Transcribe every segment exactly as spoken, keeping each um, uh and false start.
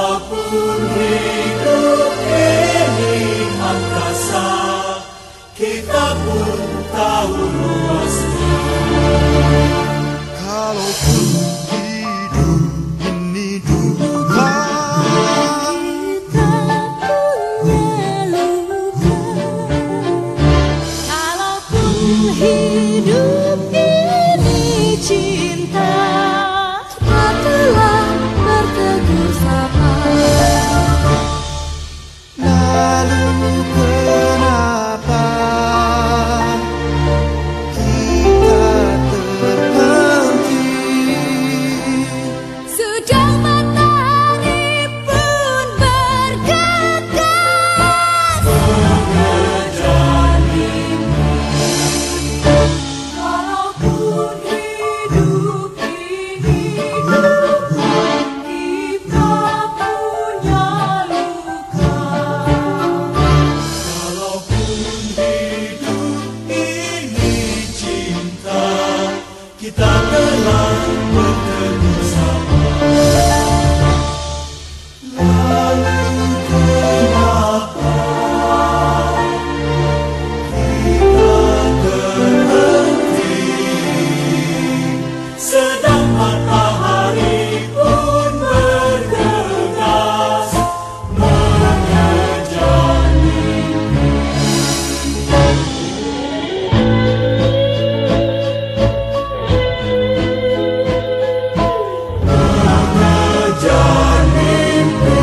Walaupun hidup ini angkasa, kita pun tahu luasnya. Kalaupun hidup ini duka, kita punya luka. Kalaupun hidup ini cinta, kita telah berteguh sapa. lalu kenapa kita terhenti? Sudah matahari pun bergegas Mengejar mimpi. Walaupun hidup ini duka, kita punya luka. Walaupun hidup ini cinta, kita telah bertemu sama. Lalu kenapa kita terhenti? Sedang matahari pun bergegas mengejar mimpi. Mengejar mimpi.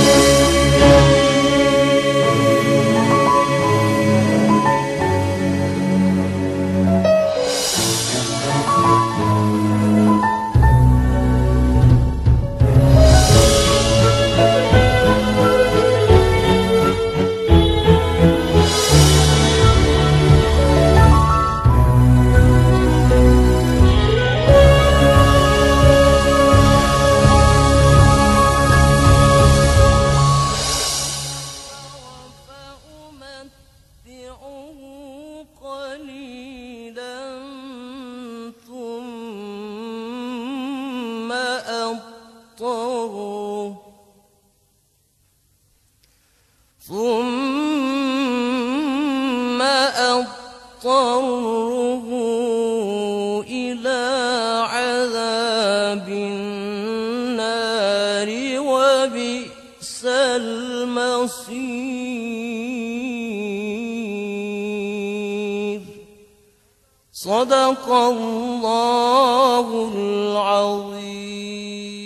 فأمتعه قليلا ثم أضطره ثم أضطره إلى عذاب النار وبئس المصير. صدق الله العظيم.